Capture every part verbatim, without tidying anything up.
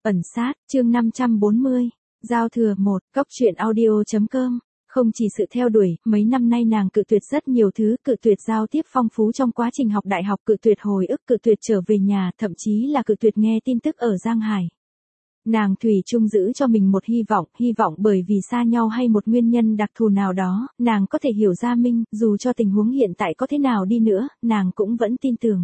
Ẩn sát, chương năm trăm bốn mươi. Giao thừa một, cốc truyện audio.com. Không chỉ sự theo đuổi, mấy năm nay nàng cự tuyệt rất nhiều thứ, cự tuyệt giao tiếp phong phú trong quá trình học đại học, cự tuyệt hồi ức, cự tuyệt trở về nhà, thậm chí là cự tuyệt nghe tin tức ở Giang Hải. Nàng thủy chung giữ cho mình một hy vọng, hy vọng bởi vì xa nhau hay một nguyên nhân đặc thù nào đó, nàng có thể hiểu Gia Minh, dù cho tình huống hiện tại có thế nào đi nữa, nàng cũng vẫn tin tưởng.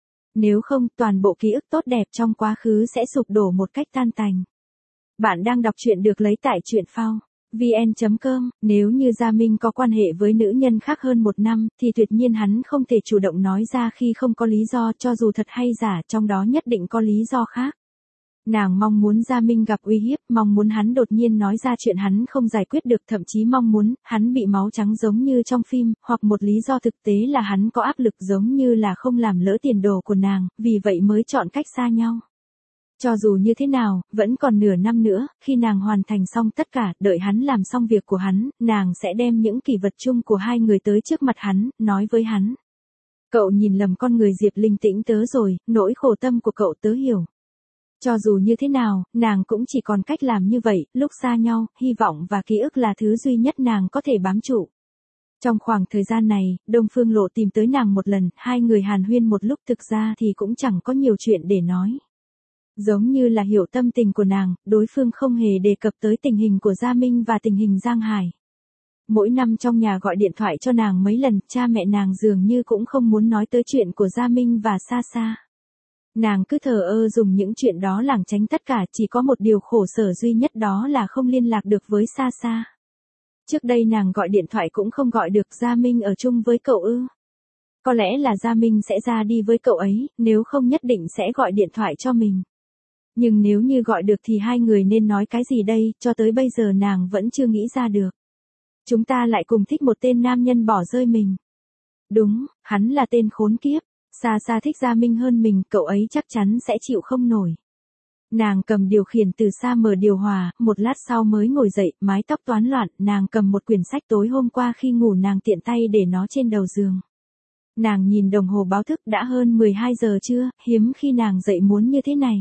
Nếu không, toàn bộ ký ức tốt đẹp trong quá khứ sẽ sụp đổ một cách tan tành. Bạn đang đọc truyện được lấy tại truyện phao vn chấm com. Nếu như Gia Minh có quan hệ với nữ nhân khác hơn một năm, thì tuyệt nhiên hắn không thể chủ động nói ra khi không có lý do, cho dù thật hay giả, trong đó nhất định có lý do khác. Nàng mong muốn Gia Minh gặp uy hiếp, mong muốn hắn đột nhiên nói ra chuyện hắn không giải quyết được, thậm chí mong muốn hắn bị máu trắng giống như trong phim, hoặc một lý do thực tế là hắn có áp lực giống như là không làm lỡ tiền đồ của nàng, vì vậy mới chọn cách xa nhau. Cho dù như thế nào, vẫn còn nửa năm nữa, khi nàng hoàn thành xong tất cả, đợi hắn làm xong việc của hắn, nàng sẽ đem những kỷ vật chung của hai người tới trước mặt hắn, nói với hắn. Cậu nhìn lầm con người Diệp Linh Tĩnh tớ rồi, nỗi khổ tâm của cậu tớ hiểu. Cho dù như thế nào, nàng cũng chỉ còn cách làm như vậy, lúc xa nhau, hy vọng và ký ức là thứ duy nhất nàng có thể bám trụ. Trong khoảng thời gian này, Đông Phương Lộ tìm tới nàng một lần, hai người hàn huyên một lúc, thực ra thì cũng chẳng có nhiều chuyện để nói. Giống như là hiểu tâm tình của nàng, đối phương không hề đề cập tới tình hình của Gia Minh và tình hình Giang Hải. Mỗi năm trong nhà gọi điện thoại cho nàng mấy lần, cha mẹ nàng dường như cũng không muốn nói tới chuyện của Gia Minh và Sa Sa. Nàng cứ thờ ơ dùng những chuyện đó lảng tránh tất cả, chỉ có một điều khổ sở duy nhất đó là không liên lạc được với Sa Sa. Trước đây nàng gọi điện thoại cũng không gọi được. Gia Minh ở chung với cậu ư? Có lẽ là Gia Minh sẽ ra đi với cậu ấy, nếu không nhất định sẽ gọi điện thoại cho mình. Nhưng nếu như gọi được thì hai người nên nói cái gì đây, cho tới bây giờ nàng vẫn chưa nghĩ ra được. Chúng ta lại cùng thích một tên nam nhân bỏ rơi mình. Đúng, hắn là tên khốn kiếp. Sa Sa thích Gia Minh hơn mình, cậu ấy chắc chắn sẽ chịu không nổi. Nàng cầm điều khiển từ xa mở điều hòa, một lát sau mới ngồi dậy, mái tóc toán loạn, nàng cầm một quyển sách tối hôm qua khi ngủ nàng tiện tay để nó trên đầu giường. Nàng nhìn đồng hồ báo thức, đã hơn mười hai giờ trưa, hiếm khi nàng dậy muốn như thế này.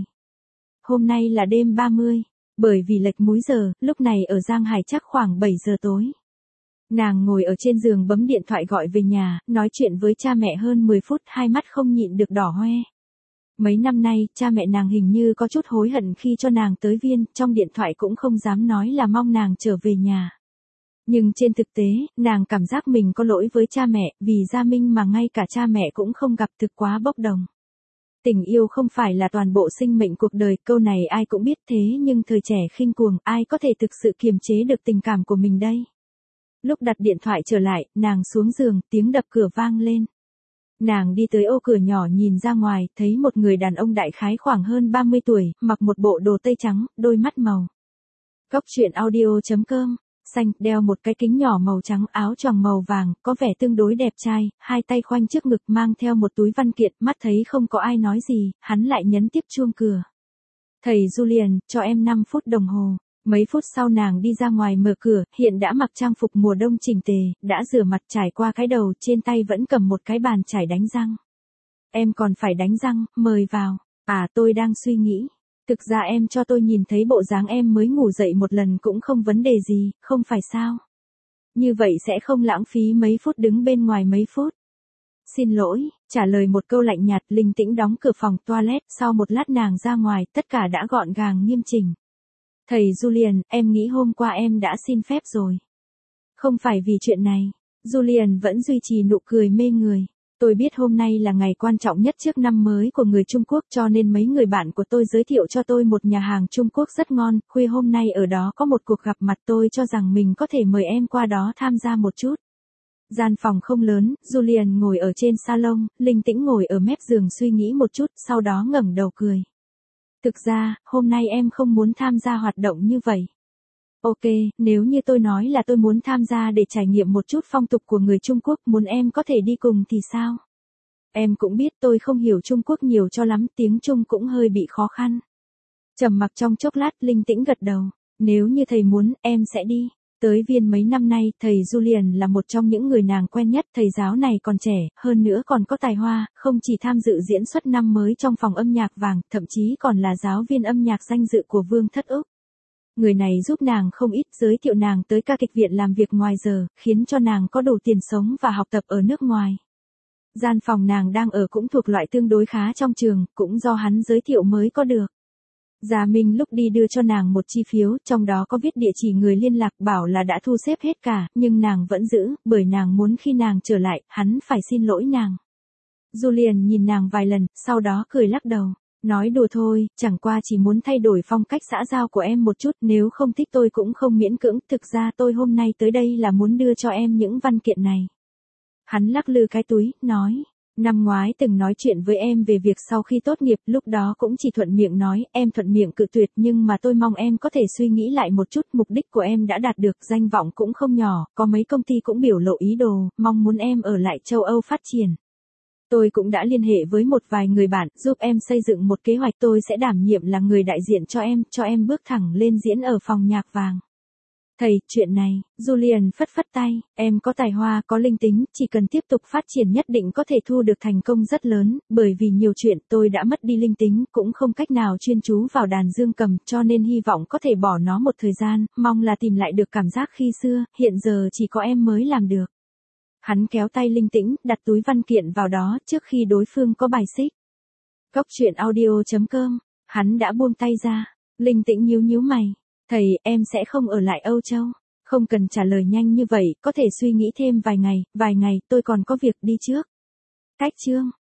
Hôm nay là đêm ba mươi, bởi vì lệch múi giờ, lúc này ở Giang Hải chắc khoảng bảy giờ tối. Nàng ngồi ở trên giường bấm điện thoại gọi về nhà, nói chuyện với cha mẹ hơn mười phút, hai mắt không nhịn được đỏ hoe. Mấy năm nay, cha mẹ nàng hình như có chút hối hận khi cho nàng tới Viên, trong điện thoại cũng không dám nói là mong nàng trở về nhà. Nhưng trên thực tế, nàng cảm giác mình có lỗi với cha mẹ, vì Gia Minh mà ngay cả cha mẹ cũng không gặp, thực quá bốc đồng. Tình yêu không phải là toàn bộ sinh mệnh cuộc đời, câu này ai cũng biết, thế nhưng thời trẻ khinh cuồng, ai có thể thực sự kiềm chế được tình cảm của mình đây. Lúc đặt điện thoại trở lại, nàng xuống giường, tiếng đập cửa vang lên. Nàng đi tới ô cửa nhỏ nhìn ra ngoài, thấy một người đàn ông đại khái khoảng hơn ba mươi tuổi, mặc một bộ đồ tây trắng, đôi mắt màu. Cốc truyện audio.com. Xanh, đeo một cái kính nhỏ màu trắng, áo choàng màu vàng, có vẻ tương đối đẹp trai, hai tay khoanh trước ngực mang theo một túi văn kiện, mắt thấy không có ai nói gì, hắn lại nhấn tiếp chuông cửa. Thầy Julian, cho em năm phút đồng hồ. Mấy phút sau nàng đi ra ngoài mở cửa, hiện đã mặc trang phục mùa đông chỉnh tề, đã rửa mặt trải qua cái đầu, trên tay vẫn cầm một cái bàn chải đánh răng. Em còn phải đánh răng, mời vào. À, tôi đang suy nghĩ. Thực ra em cho tôi nhìn thấy bộ dáng em mới ngủ dậy một lần cũng không vấn đề gì, không phải sao? Như vậy sẽ không lãng phí mấy phút đứng bên ngoài mấy phút. Xin lỗi, trả lời một câu lạnh nhạt. Linh Tĩnh đóng cửa phòng toilet, sau một lát nàng ra ngoài, tất cả đã gọn gàng nghiêm chỉnh. Thầy Julian, em nghĩ hôm qua em đã xin phép rồi. Không phải vì chuyện này. Julian vẫn duy trì nụ cười mê người. Tôi biết hôm nay là ngày quan trọng nhất trước năm mới của người Trung Quốc, cho nên mấy người bạn của tôi giới thiệu cho tôi một nhà hàng Trung Quốc rất ngon, khuya hôm nay ở đó có một cuộc gặp mặt, tôi cho rằng mình có thể mời em qua đó tham gia một chút. Gian phòng không lớn, Julian ngồi ở trên salon, Linh Tĩnh ngồi ở mép giường suy nghĩ một chút, sau đó ngẩng đầu cười. Thực ra, hôm nay em không muốn tham gia hoạt động như vậy. Ok, nếu như tôi nói là tôi muốn tham gia để trải nghiệm một chút phong tục của người Trung Quốc, muốn em có thể đi cùng thì sao? Em cũng biết tôi không hiểu Trung Quốc nhiều cho lắm, tiếng Trung cũng hơi bị khó khăn. Trầm mặc trong chốc lát, Linh Tĩnh gật đầu. Nếu như thầy muốn, em sẽ đi. Tới Viên mấy năm nay, thầy Julian là một trong những người nàng quen nhất, thầy giáo này còn trẻ, hơn nữa còn có tài hoa, không chỉ tham dự diễn xuất năm mới trong phòng âm nhạc vàng, thậm chí còn là giáo viên âm nhạc danh dự của Vương thất Úc. Người này giúp nàng không ít, giới thiệu nàng tới ca kịch viện làm việc ngoài giờ, khiến cho nàng có đủ tiền sống và học tập ở nước ngoài. Gian phòng nàng đang ở cũng thuộc loại tương đối khá trong trường, cũng do hắn giới thiệu mới có được. Gia Minh lúc đi đưa cho nàng một chi phiếu, trong đó có viết địa chỉ người liên lạc, bảo là đã thu xếp hết cả, nhưng nàng vẫn giữ, bởi nàng muốn khi nàng trở lại, hắn phải xin lỗi nàng. Julian nhìn nàng vài lần, sau đó cười lắc đầu. Nói đùa thôi, chẳng qua chỉ muốn thay đổi phong cách xã giao của em một chút, nếu không thích tôi cũng không miễn cưỡng, thực ra tôi hôm nay tới đây là muốn đưa cho em những văn kiện này. Hắn lắc lư cái túi, nói, năm ngoái từng nói chuyện với em về việc sau khi tốt nghiệp, lúc đó cũng chỉ thuận miệng nói, em thuận miệng cự tuyệt, nhưng mà tôi mong em có thể suy nghĩ lại một chút, mục đích của em đã đạt được, danh vọng cũng không nhỏ, có mấy công ty cũng biểu lộ ý đồ, mong muốn em ở lại châu Âu phát triển. Tôi cũng đã liên hệ với một vài người bạn, giúp em xây dựng một kế hoạch, tôi sẽ đảm nhiệm là người đại diện cho em, cho em bước thẳng lên diễn ở phòng nhạc vàng. Thầy, chuyện này, Julian phất phất tay, em có tài hoa, có linh tính, chỉ cần tiếp tục phát triển nhất định có thể thu được thành công rất lớn, bởi vì nhiều chuyện tôi đã mất đi linh tính, cũng không cách nào chuyên chú vào đàn dương cầm, cho nên hy vọng có thể bỏ nó một thời gian, mong là tìm lại được cảm giác khi xưa, hiện giờ chỉ có em mới làm được. Hắn kéo tay Linh Tĩnh, đặt túi văn kiện vào đó, trước khi đối phương có bài xích. Cốc truyện audio chấm com, hắn đã buông tay ra, Linh Tĩnh nhíu nhíu mày, thầy, em sẽ không ở lại Âu Châu, không cần trả lời nhanh như vậy, có thể suy nghĩ thêm vài ngày, vài ngày, tôi còn có việc đi trước. Cách chương.